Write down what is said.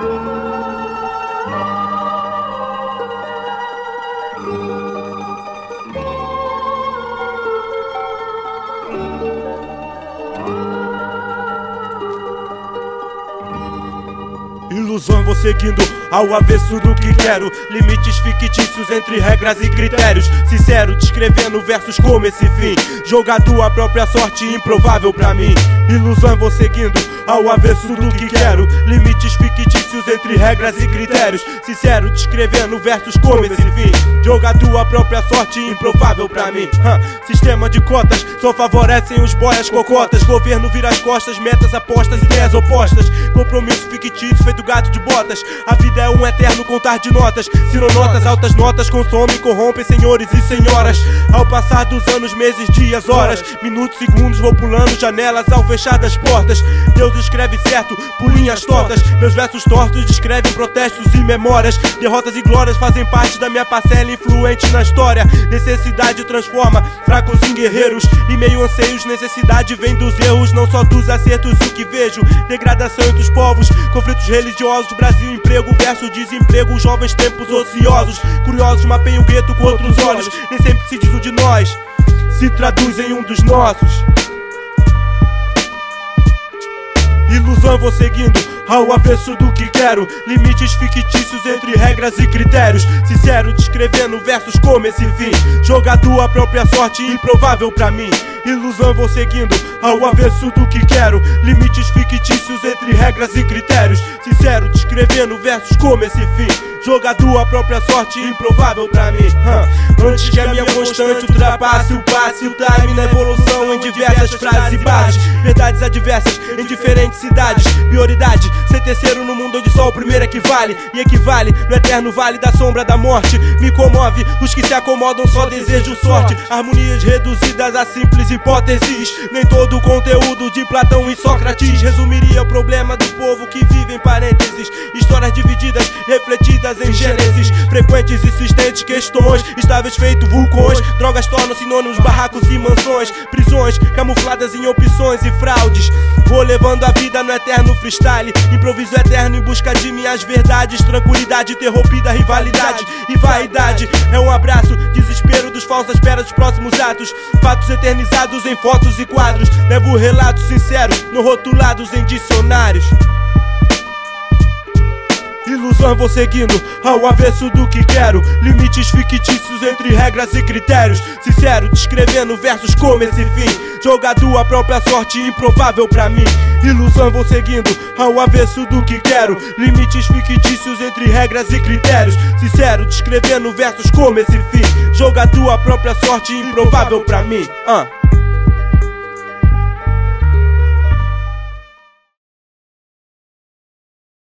Ilusão, vou seguindo ao avesso do que quero. Limites fictícios entre regras e critérios. Sincero, descrevendo versos como esse fim. Jogado a própria sorte, improvável pra mim. Ilusão, vou seguindo ao avesso do que quero. Limites fictícios entre regras e critérios. Sincero, descrevendo versos como esse fim. Jogado a própria sorte, improvável pra mim. Sistema de cotas só favorecem os boias cocotas. Governo vira as costas, metas, apostas, ideias opostas. Compromisso fictício feito gato de botas. A vida é um eterno contar de notas. Sironotas, altas notas consomem, corrompem senhores e senhoras. Ao passar dos anos, meses, dias, horas, minutos, segundos, vou pulando janelas ao fechar das portas. Deus escreve certo por linhas tortas. Meus versos tortos descrevem protestos e memórias. Derrotas e glórias fazem parte da minha parcela influente na história. Necessidade transforma fracos em guerreiros. E meio anseios, necessidade vem dos erros, não só dos acertos. O que vejo, degradação entre os povos, conflitos religiosos, Brasil, emprego versus desemprego, jovens tempos ociosos. Curiosos mapeiam o gueto com outros olhos. Nem sempre se diz um de nós, se traduz em um dos nossos. Ilusão, vou seguindo ao avesso do que quero. Limites fictícios entre regras e critérios. Sincero, descrevendo versos como esse fim. Jogado a própria sorte, improvável pra mim. Ilusão, vou seguindo ao avesso do que quero. Limites fictícios entre regras e critérios. Sincero, descrevendo versos como esse fim. Jogado a própria sorte, improvável pra mim. Antes que a minha constante ultrapasse o passe, o time na evolução em diversas frases e bases. Verdades adversas em diferentes cidades. Prioridade, ser terceiro no mundo onde só o primeiro equivale. E equivale no eterno vale da sombra da morte. Me comove, os que se acomodam só desejam sorte. Harmonias reduzidas a simples hipóteses. Nem todo o conteúdo de Platão e Sócrates resumiria o problema do povo que vive em parênteses. Histórias divididas, refletidas em Gênesis. Frequentes e insistentes questões, estáveis feito vulcões. Drogas tornam sinônimos, barracos e mansões. Prisões camufladas em opções e fraudes. Vou levando a vida no eterno freestyle. Improviso eterno em busca de minhas verdades. Tranquilidade interrompida, rivalidade e vaidade. É um abraço, desespero dos falsos à espera dos próximos atos. Fatos eternizados em fotos e quadros. Levo relatos sinceros, não rotulados em dicionários. Ilusão, vou seguindo ao avesso do que quero. Limites fictícios entre regras e critérios. Sincero, descrevendo versos como esse fim. Jogado a própria sorte, improvável pra mim. Ilusão, vou seguindo ao avesso do que quero. Limites fictícios entre regras e critérios. Sincero, descrevendo versos como esse fim. Jogado a própria sorte, improvável pra mim.